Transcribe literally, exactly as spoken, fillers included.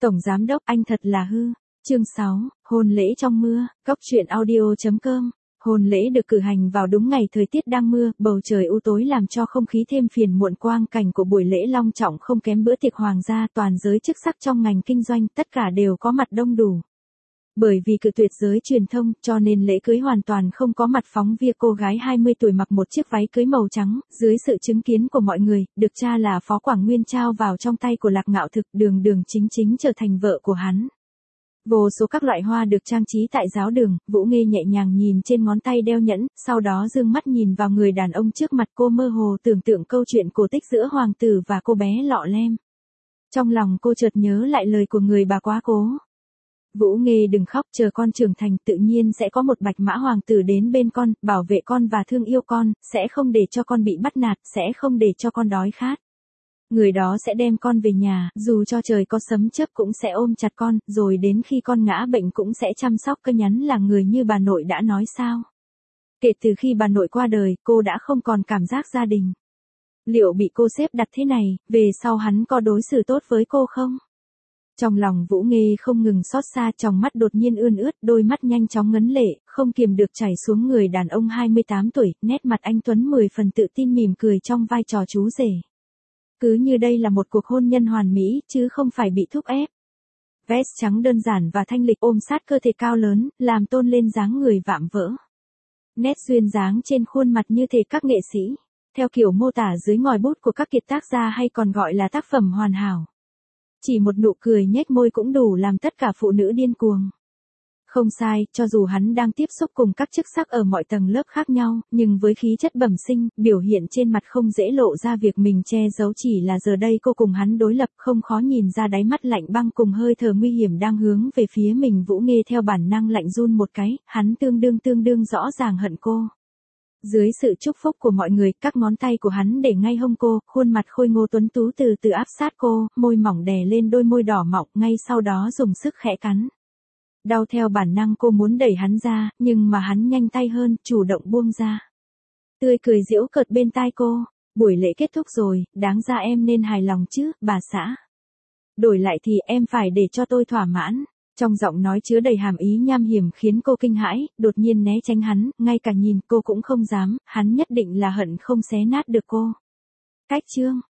Tổng giám đốc anh thật là hư. Chương sáu, hôn lễ trong mưa, góc truyện audio chấm com. Hôn lễ được cử hành vào đúng ngày thời tiết đang mưa, bầu trời u tối làm cho không khí thêm phiền muộn. Quang cảnh của buổi lễ long trọng không kém bữa tiệc hoàng gia, toàn giới chức sắc trong ngành kinh doanh, tất cả đều có mặt đông đủ. Bởi vì cự tuyệt giới truyền thông, cho nên lễ cưới hoàn toàn không có mặt phóng viên. Cô gái hai mươi tuổi mặc một chiếc váy cưới màu trắng, dưới sự chứng kiến của mọi người, được cha là Phó Quảng Nguyên trao vào trong tay của Lạc Ngạo Thực, đường đường chính chính trở thành vợ của hắn. Vô số các loại hoa được trang trí tại giáo đường, Vũ Nghê nhẹ nhàng nhìn trên ngón tay đeo nhẫn, sau đó dương mắt nhìn vào người đàn ông trước mặt. Cô mơ hồ tưởng tượng câu chuyện cổ tích giữa hoàng tử và cô bé lọ lem. Trong lòng cô chợt nhớ lại lời của người bà quá cố. Vũ Nghê đừng khóc, chờ con trưởng thành tự nhiên sẽ có một bạch mã hoàng tử đến bên con, bảo vệ con và thương yêu con, sẽ không để cho con bị bắt nạt, sẽ không để cho con đói khát. Người đó sẽ đem con về nhà, dù cho trời có sấm chớp cũng sẽ ôm chặt con, rồi đến khi con ngã bệnh cũng sẽ chăm sóc. Cơ nhắn là người như bà nội đã nói sao. Kể từ khi bà nội qua đời, cô đã không còn cảm giác gia đình. Liệu bị cô xếp đặt thế này, về sau hắn có đối xử tốt với cô không? Trong lòng Vũ Nghê không ngừng xót xa, tròng mắt đột nhiên ươn ướt, đôi mắt nhanh chóng ngấn lệ, không kiềm được chảy xuống. Người đàn ông hai mươi tám tuổi, nét mặt anh tuấn mười phần tự tin mỉm cười trong vai trò chú rể. Cứ như đây là một cuộc hôn nhân hoàn mỹ, chứ không phải bị thúc ép. Vest trắng đơn giản và thanh lịch ôm sát cơ thể cao lớn, làm tôn lên dáng người vạm vỡ. Nét duyên dáng trên khuôn mặt như thể các nghệ sĩ, theo kiểu mô tả dưới ngòi bút của các kiệt tác gia hay còn gọi là tác phẩm hoàn hảo. Chỉ một nụ cười nhếch môi cũng đủ làm tất cả phụ nữ điên cuồng. Không sai, cho dù hắn đang tiếp xúc cùng các chức sắc ở mọi tầng lớp khác nhau, nhưng với khí chất bẩm sinh, biểu hiện trên mặt không dễ lộ ra việc mình che giấu. Chỉ là giờ đây cô cùng hắn đối lập, không khó nhìn ra đáy mắt lạnh băng cùng hơi thở nguy hiểm đang hướng về phía mình. Vũ Nghê theo bản năng lạnh run một cái, hắn tương đương tương đương rõ ràng hận cô. Dưới sự chúc phúc của mọi người, các ngón tay của hắn để ngay hông cô, khuôn mặt khôi ngô tuấn tú từ từ áp sát cô, môi mỏng đè lên đôi môi đỏ mọng, ngay sau đó dùng sức khẽ cắn. Đau theo bản năng cô muốn đẩy hắn ra, nhưng mà hắn nhanh tay hơn, chủ động buông ra. Tươi cười giễu cợt bên tai cô, buổi lễ kết thúc rồi, đáng ra em nên hài lòng chứ, bà xã. Đổi lại thì em phải để cho tôi thỏa mãn. Trong giọng nói chứa đầy hàm ý nham hiểm khiến cô kinh hãi, đột nhiên né tránh hắn, ngay cả nhìn cô cũng không dám, hắn nhất định là hận không xé nát được cô. Cách chương